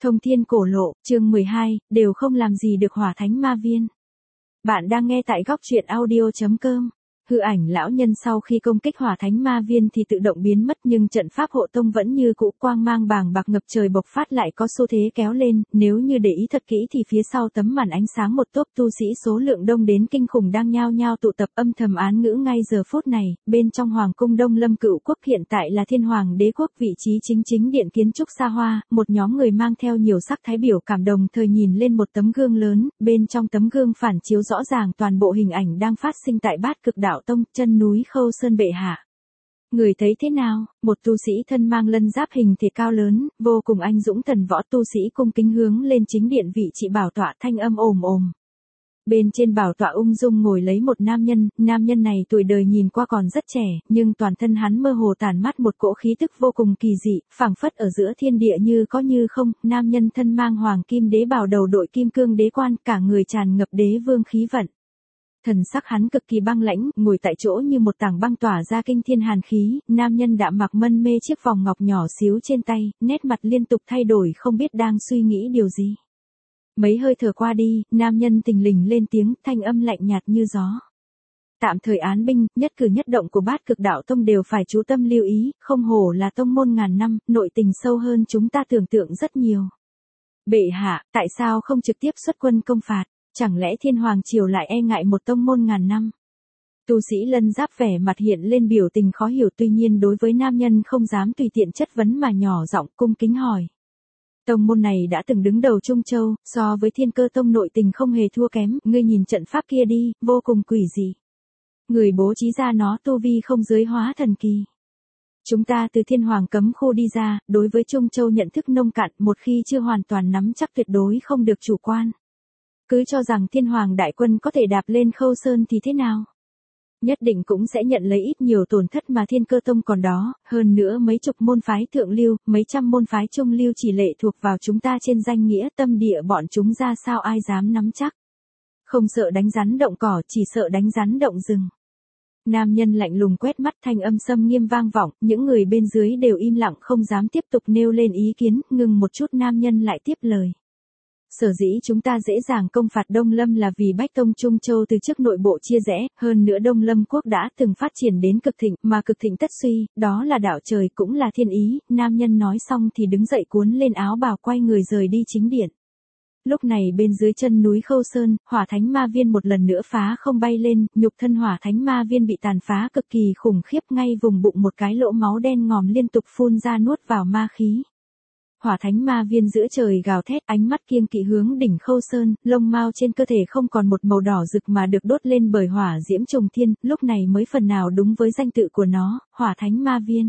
Thông thiên cổ lộ, chương 12, đều không làm gì được hỏa thánh ma viên. Bạn đang nghe tại góc truyện audio.com. Hư ảnh lão nhân sau khi công kích hỏa thánh ma viên thì tự động biến mất, nhưng trận pháp hộ tông vẫn như cũ, quang mang bàng bạc ngập trời bộc phát lại có xu thế kéo lên. Nếu như để ý thật kỹ thì phía sau tấm màn ánh sáng một tốp tu sĩ số lượng đông đến kinh khủng đang nhao nhao tụ tập âm thầm án ngữ ngay giờ phút này. Bên trong hoàng cung Đông Lâm Cựu Quốc, hiện tại là Thiên Hoàng Đế Quốc, vị trí chính điện kiến trúc xa hoa, một nhóm người mang theo nhiều sắc thái biểu cảm đồng thời nhìn lên một tấm gương lớn. Bên trong tấm gương phản chiếu rõ ràng toàn bộ hình ảnh đang phát sinh tại Bát Cực Đạo Tông, chân núi Khâu Sơn bệ hạ. Người thấy thế nào? Một tu sĩ thân mang lân giáp hình thể cao lớn, vô cùng anh dũng thần võ tu sĩ cung kính hướng lên chính điện vị trí bảo tọa, thanh âm ồm ồm. Bên trên bảo tọa ung dung ngồi lấy một nam nhân này tuổi đời nhìn qua còn rất trẻ, nhưng toàn thân hắn mơ hồ tản mát một cỗ khí tức vô cùng kỳ dị, phảng phất ở giữa thiên địa như có như không. Nam nhân thân mang hoàng kim đế bào, đầu đội kim cương đế quan, cả người tràn ngập đế vương khí vận. Thần sắc hắn cực kỳ băng lãnh, ngồi tại chỗ như một tảng băng tỏa ra kinh thiên hàn khí. Nam nhân đạm mặc mân mê chiếc vòng ngọc nhỏ xíu trên tay, nét mặt liên tục thay đổi, không biết đang suy nghĩ điều gì. Mấy hơi thở qua đi, nam nhân thình lình lên tiếng, thanh âm lạnh nhạt như gió. Tạm thời án binh, nhất cử nhất động của Bát Cực Đạo Tông đều phải chú tâm lưu ý, không hổ là tông môn ngàn năm, nội tình sâu hơn chúng ta tưởng tượng rất nhiều. Bệ hạ, tại sao không trực tiếp xuất quân công phạt? Chẳng lẽ Thiên Hoàng Triều lại e ngại một tông môn ngàn năm? Tu sĩ lân giáp vẻ mặt hiện lên biểu tình khó hiểu, tuy nhiên đối với nam nhân không dám tùy tiện chất vấn mà nhỏ giọng cung kính hỏi. Tông môn này đã từng đứng đầu Trung Châu, so với Thiên Cơ Tông nội tình không hề thua kém, ngươi nhìn trận pháp kia đi, vô cùng quỷ dị. Người bố trí ra nó tu vi không dưới hóa thần kỳ. Chúng ta từ Thiên Hoàng cấm khu đi ra, đối với Trung Châu nhận thức nông cạn, một khi chưa hoàn toàn nắm chắc tuyệt đối không được chủ quan. Cứ cho rằng Thiên Hoàng đại quân có thể đạp lên Khâu Sơn thì thế nào? Nhất định cũng sẽ nhận lấy ít nhiều tổn thất mà Thiên Cơ Tông còn đó, hơn nữa mấy chục môn phái thượng lưu, mấy trăm môn phái trung lưu chỉ lệ thuộc vào chúng ta trên danh nghĩa tâm địa bọn chúng ra sao ai dám nắm chắc. Không sợ đánh rắn động cỏ, chỉ sợ đánh rắn động rừng. Nam nhân lạnh lùng quét mắt, thanh âm sâm nghiêm vang vọng, những người bên dưới đều im lặng không dám tiếp tục nêu lên ý kiến, ngừng một chút nam nhân lại tiếp lời. Sở dĩ chúng ta dễ dàng công phạt Đông Lâm là vì Bách Tông Trung Châu từ trước nội bộ chia rẽ, hơn nữa Đông Lâm quốc đã từng phát triển đến cực thịnh, mà cực thịnh tất suy, đó là đạo trời cũng là thiên ý. Nam nhân nói xong thì đứng dậy cuốn lên áo bào quay người rời đi chính điện. Lúc này bên dưới chân núi Khâu Sơn, hỏa thánh ma viên một lần nữa phá không bay lên, nhục thân hỏa thánh ma viên bị tàn phá cực kỳ khủng khiếp, ngay vùng bụng một cái lỗ máu đen ngòm liên tục phun ra nuốt vào ma khí. Hỏa thánh ma viên giữa trời gào thét, ánh mắt kiêng kỵ hướng đỉnh Khâu Sơn, lông mao trên cơ thể không còn một màu đỏ rực mà được đốt lên bởi hỏa diễm trùng thiên, lúc này mới phần nào đúng với danh tự của nó, hỏa thánh ma viên.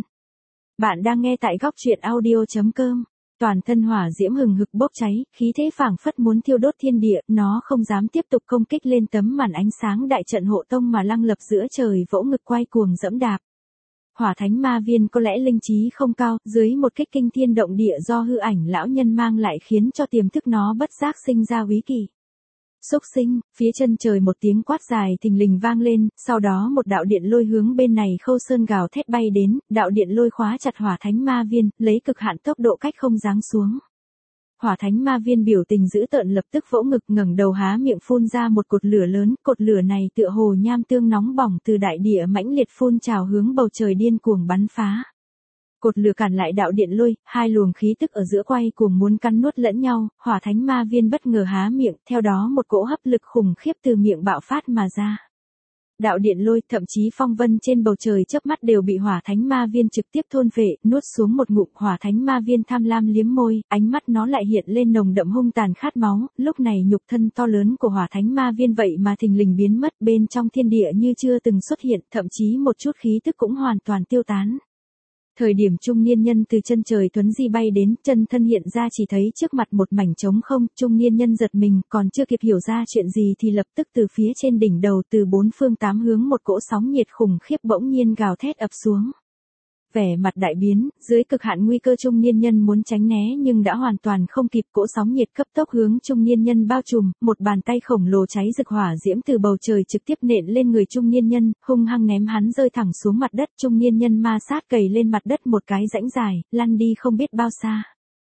Bạn đang nghe tại góc truyện audio.com. Toàn thân hỏa diễm hừng hực bốc cháy, khí thế phảng phất muốn thiêu đốt thiên địa, nó không dám tiếp tục công kích lên tấm màn ánh sáng đại trận hộ tông mà lăng lập giữa trời, vỗ ngực quay cuồng dẫm đạp. Hỏa thánh ma viên có lẽ linh trí không cao, dưới một kích kinh thiên động địa do hư ảnh lão nhân mang lại khiến cho tiềm thức nó bất giác sinh ra úy kỷ. Xúc sinh, phía chân trời một tiếng quát dài thình lình vang lên, sau đó một đạo điện lôi hướng bên này Khâu Sơn gào thét bay đến, đạo điện lôi khóa chặt hỏa thánh ma viên, lấy cực hạn tốc độ cách không giáng xuống. Hỏa thánh ma viên biểu tình dữ tợn lập tức vỗ ngực ngẩng đầu há miệng phun ra một cột lửa lớn, cột lửa này tựa hồ nham tương nóng bỏng từ đại địa mãnh liệt phun trào hướng bầu trời điên cuồng bắn phá. Cột lửa cản lại đạo điện lôi, hai luồng khí tức ở giữa quay cuồng muốn cắn nuốt lẫn nhau, hỏa thánh ma viên bất ngờ há miệng, theo đó một cỗ hấp lực khủng khiếp từ miệng bạo phát mà ra. Đạo điện lôi, thậm chí phong vân trên bầu trời chớp mắt đều bị hỏa thánh ma viên trực tiếp thôn phệ, nuốt xuống một ngụm. Hỏa thánh ma viên tham lam liếm môi, ánh mắt nó lại hiện lên nồng đậm hung tàn khát máu, lúc này nhục thân to lớn của hỏa thánh ma viên vậy mà thình lình biến mất, bên trong thiên địa như chưa từng xuất hiện, thậm chí một chút khí tức cũng hoàn toàn tiêu tán. Thời điểm trung niên nhân từ chân trời thuấn di bay đến, chân thân hiện ra chỉ thấy trước mặt một mảnh trống không, trung niên nhân giật mình, còn chưa kịp hiểu ra chuyện gì thì lập tức từ phía trên đỉnh đầu từ bốn phương tám hướng một cỗ sóng nhiệt khủng khiếp bỗng nhiên gào thét ập xuống. Vẻ mặt đại biến, dưới cực hạn nguy cơ trung niên nhân muốn tránh né nhưng đã hoàn toàn không kịp, cỗ sóng nhiệt cấp tốc hướng trung niên nhân bao trùm, một bàn tay khổng lồ cháy rực hỏa diễm từ bầu trời trực tiếp nện lên người trung niên nhân, hung hăng ném hắn rơi thẳng xuống mặt đất, trung niên nhân ma sát cày lên mặt đất một cái rãnh dài, lăn đi không biết bao xa.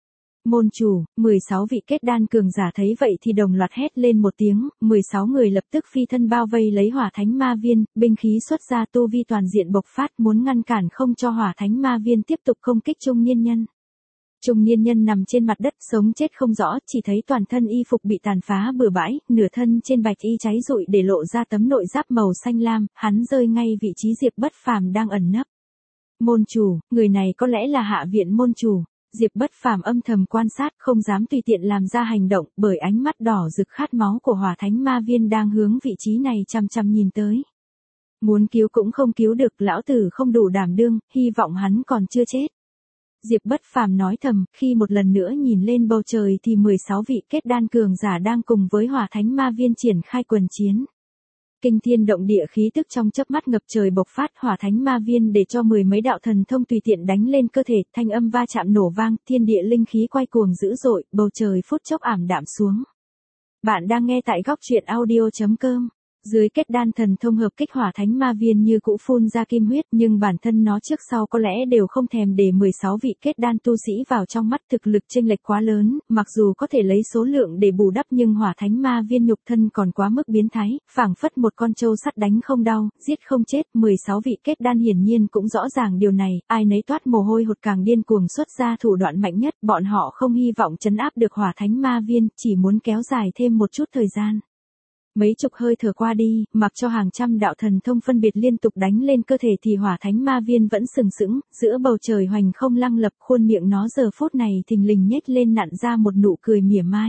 Môn chủ, 16 vị kết đan cường giả thấy vậy thì đồng loạt hét lên một tiếng, 16 người lập tức phi thân bao vây lấy hỏa thánh ma viên, binh khí xuất ra tu vi toàn diện bộc phát muốn ngăn cản không cho hỏa thánh ma viên tiếp tục công kích trung niên nhân. Trung niên nhân nằm trên mặt đất sống chết không rõ, chỉ thấy toàn thân y phục bị tàn phá bừa bãi, nửa thân trên bạch y cháy rụi để lộ ra tấm nội giáp màu xanh lam, hắn rơi ngay vị trí Diệp Bất Phàm đang ẩn nấp. Môn chủ, người này có lẽ là Hạ Viện môn chủ. Diệp Bất Phàm âm thầm quan sát, không dám tùy tiện làm ra hành động, bởi ánh mắt đỏ rực khát máu của hỏa thánh ma viên đang hướng vị trí này chăm chăm nhìn tới. Muốn cứu cũng không cứu được, lão tử không đủ đảm đương, hy vọng hắn còn chưa chết. Diệp Bất Phàm nói thầm, khi một lần nữa nhìn lên bầu trời thì 16 vị kết đan cường giả đang cùng với hỏa thánh ma viên triển khai quần chiến. Kinh thiên động địa khí tức trong chớp mắt ngập trời bộc phát, hỏa thánh ma viên để cho 10 mấy đạo thần thông tùy tiện đánh lên cơ thể, thanh âm va chạm nổ vang, thiên địa linh khí quay cuồng dữ dội, bầu trời phút chốc ảm đạm xuống. Bạn đang nghe tại góc truyện audio.com. Dưới kết đan thần thông hợp kích hỏa thánh ma viên như cũ phun ra kim huyết, nhưng bản thân nó trước sau có lẽ đều không thèm để 16 vị kết đan tu sĩ vào trong mắt, thực lực chênh lệch quá lớn, mặc dù có thể lấy số lượng để bù đắp nhưng hỏa thánh ma viên nhục thân còn quá mức biến thái, phảng phất một con trâu sắt đánh không đau, giết không chết, 16 vị kết đan hiển nhiên cũng rõ ràng điều này, ai nấy toát mồ hôi hột càng điên cuồng xuất ra thủ đoạn mạnh nhất, bọn họ không hy vọng trấn áp được hỏa thánh ma viên, chỉ muốn kéo dài thêm một chút thời gian. Mấy chục hơi thở qua đi, mặc cho hàng trăm đạo thần thông phân biệt liên tục đánh lên cơ thể thì hỏa thánh ma viên vẫn sừng sững, giữa bầu trời hoành không lăng lập, khuôn miệng nó giờ phút này thình lình nhếch lên nặn ra một nụ cười mỉa mai.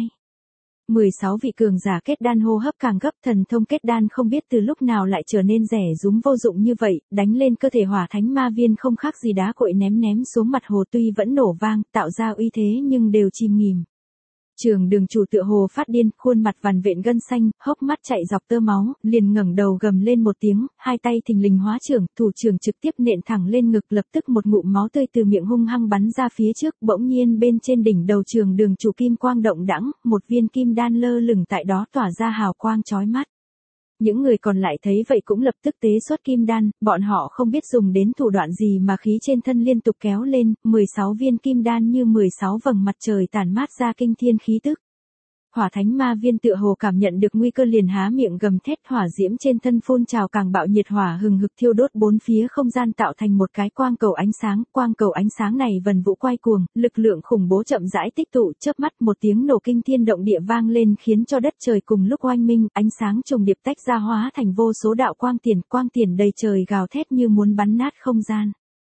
16 vị cường giả kết đan hô hấp càng gấp, thần thông kết đan không biết từ lúc nào lại trở nên rẻ rúm vô dụng như vậy, đánh lên cơ thể hỏa thánh ma viên không khác gì đá cội ném xuống mặt hồ, tuy vẫn nổ vang, tạo ra uy thế nhưng đều chìm nghỉm. Trường Đường chủ tựa hồ phát điên, khuôn mặt vằn vện gân xanh, hốc mắt chạy dọc tơ máu, liền ngẩng đầu gầm lên một tiếng, hai tay thình lình hóa trưởng, thủ trưởng trực tiếp nện thẳng lên ngực, lập tức một ngụm máu tươi từ miệng hung hăng bắn ra phía trước, bỗng nhiên bên trên đỉnh đầu Trường Đường chủ kim quang động đãng, một viên kim đan lơ lửng tại đó tỏa ra hào quang chói mắt. Những người còn lại thấy vậy cũng lập tức tế xuất kim đan, bọn họ không biết dùng đến thủ đoạn gì mà khí trên thân liên tục kéo lên, 16 viên kim đan như 16 vầng mặt trời tản mát ra kinh thiên khí tức. Hỏa thánh ma viên tựa hồ cảm nhận được nguy cơ liền há miệng gầm thét, hỏa diễm trên thân phun trào càng bạo nhiệt, hỏa hừng hực thiêu đốt bốn phía không gian, tạo thành một cái quang cầu ánh sáng, quang cầu ánh sáng này vần vũ quay cuồng, lực lượng khủng bố chậm rãi tích tụ, chớp mắt một tiếng nổ kinh thiên động địa vang lên khiến cho đất trời cùng lúc oanh minh, ánh sáng trùng điệp tách ra hóa thành vô số đạo quang tiền đầy trời gào thét như muốn bắn nát không gian.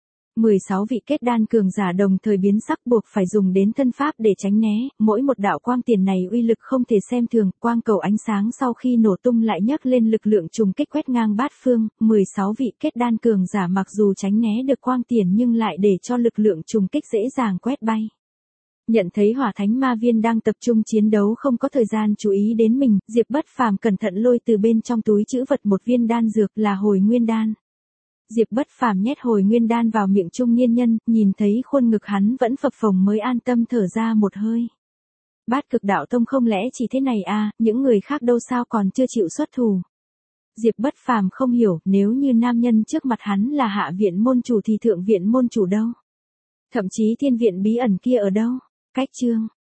16 vị kết đan cường giả đồng thời biến sắc, buộc phải dùng đến thân pháp để tránh né, mỗi một đạo quang tiền này uy lực không thể xem thường, quang cầu ánh sáng sau khi nổ tung lại nhấc lên lực lượng trùng kích quét ngang bát phương, 16 vị kết đan cường giả mặc dù tránh né được quang tiền nhưng lại để cho lực lượng trùng kích dễ dàng quét bay. Nhận thấy hỏa thánh ma viên đang tập trung chiến đấu không có thời gian chú ý đến mình, Diệp Bất Phàm cẩn thận lôi từ bên trong túi trữ vật một viên đan dược là hồi nguyên đan. Diệp Bất Phàm nhét hồi nguyên đan vào miệng trung niên nhân, nhìn thấy khuôn ngực hắn vẫn phập phồng mới an tâm thở ra một hơi. Bát Cực Đạo Tông không lẽ chỉ thế này à, những người khác đâu sao còn chưa chịu xuất thủ. Diệp Bất Phàm không hiểu, nếu như nam nhân trước mặt hắn là Hạ Viện môn chủ thì Thượng Viện môn chủ đâu? Thậm chí Thiên Viện bí ẩn kia ở đâu? Cách chương